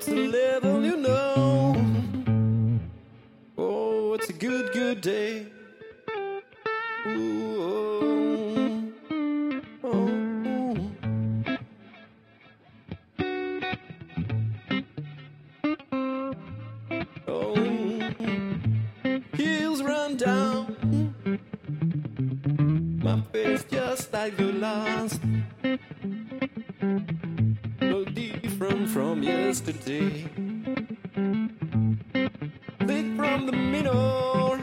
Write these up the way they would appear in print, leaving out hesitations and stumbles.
it's a level you know. Oh, it's a good, good day. Ooh, oh, oh. Oh, hills run down my face just like the last. No different from yesterday. Thick from the middle.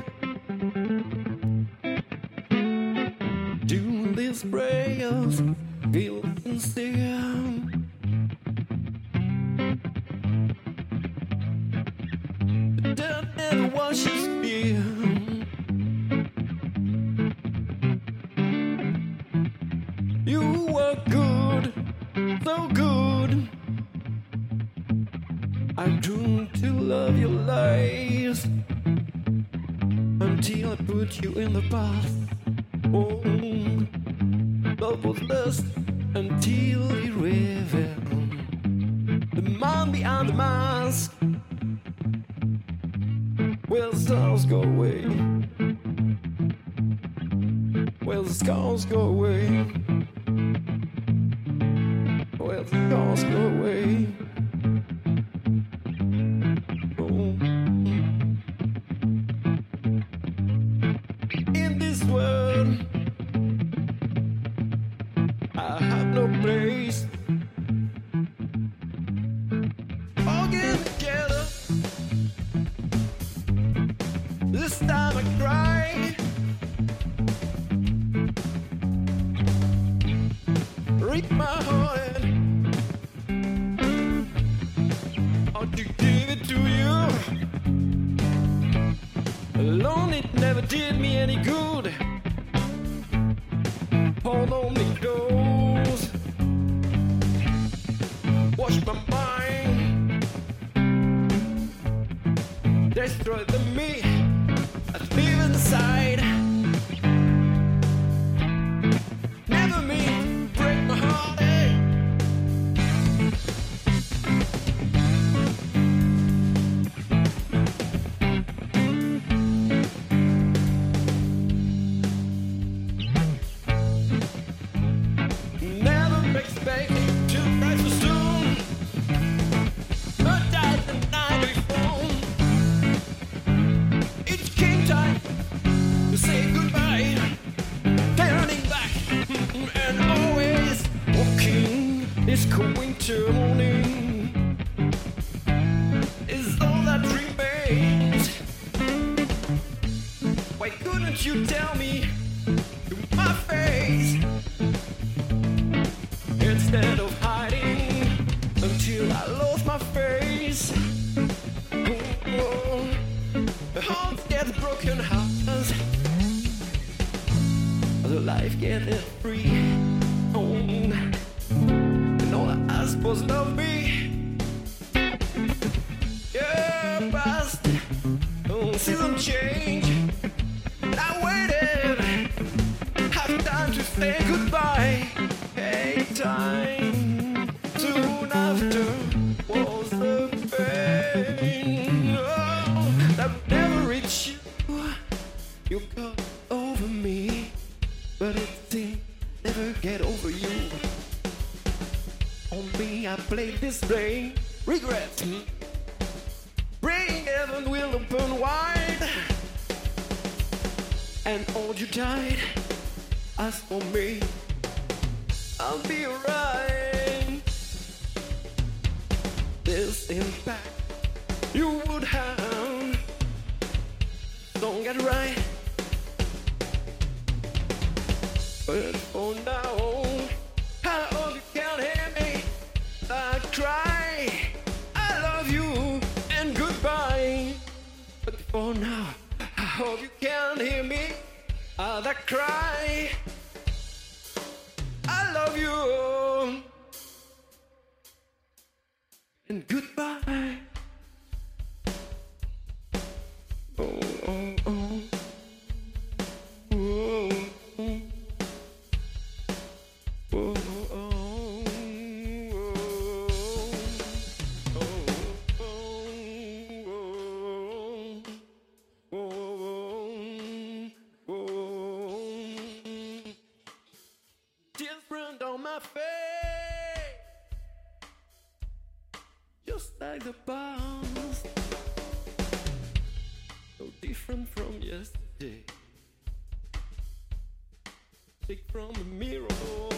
Doing these prayers feel sincere. The dirt never washes fear. You were good, so good. I grew to love your lies until I put you in the past. Oh, love was lost until it revealed the man behind the mask. Where the stars go away, where the scars go away, where the scars go away. Oh. In this world, I have no place. All get together. This time I cry. Rip my heart. How to give it to you? Alone it never did me any good. Hold on me close. Wash my mind. Destroy the me that live inside. Never mean to break my heart, eh? Never expect to rise so soon. But died the night before. It came time to say goodbye. Turning back and always walking. This cold winter morning is all that remains. Why couldn't you tell me to my face instead of hiding until I lost my face? Oh, the heart gets broken hearts. The life gets free. Oh, and all I asked was love me. Yeah, past season change. I waited, have time to say goodbye. Hey, time soon after was the pain. Oh, that would never reach you. You got over me, but it seemed never get over you. On me, I played this play. Regrets. Praying heaven will open wide. And all you died. As for me, I'll be alright. This impact you would have. Don't get right. But for now, I hope you can hear me. I cry, I love you, and goodbye. But for now, I hope you can hear me. I cry, I love you, and goodbye. Oh, oh, oh. Oh, oh. Oh, oh, oh, oh, oh. just like the past, no different from yesterday. Take from the mirror.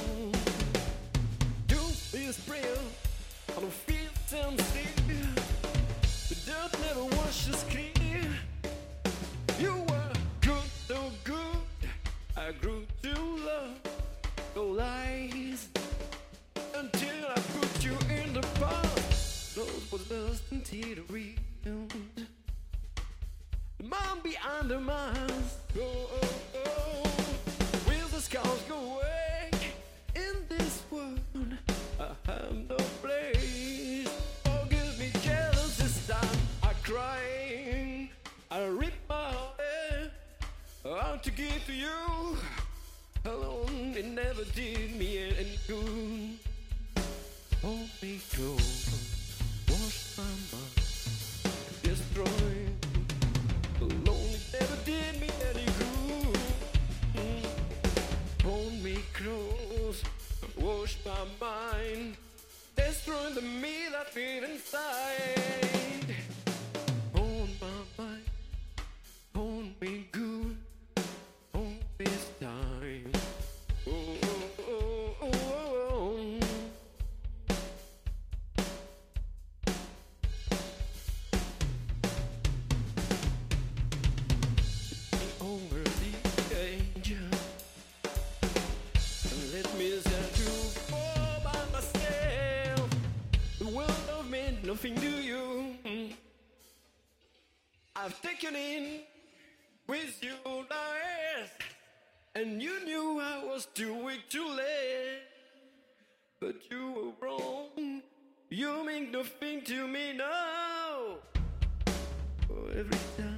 Do this prayer, I don't feel sincere. The dirt never washes clear. You were good, so good. I grew to love your lies until I put you in the past. Those was lost until the real. The man behind the mask. Oh, oh, oh. Will the scars go away in this world? I have no place. Forgive me, jealous this time. I cry, I rip my head out to give to you. Alone, it never did me any good. Hold me close, wash my mind, destroy. Alone, it never did me any good. Hold me close, wash my mind, destroy the me that feel inside. Hold my mind, hold me good, hold this time. Oh, oh, oh, oh, oh. Over the edge, and let me set you all by myself. The world don't mean nothing to you. I've taken in with you lies, and you knew I was too weak to let. But you were wrong. You mean nothing to me now. Oh, every time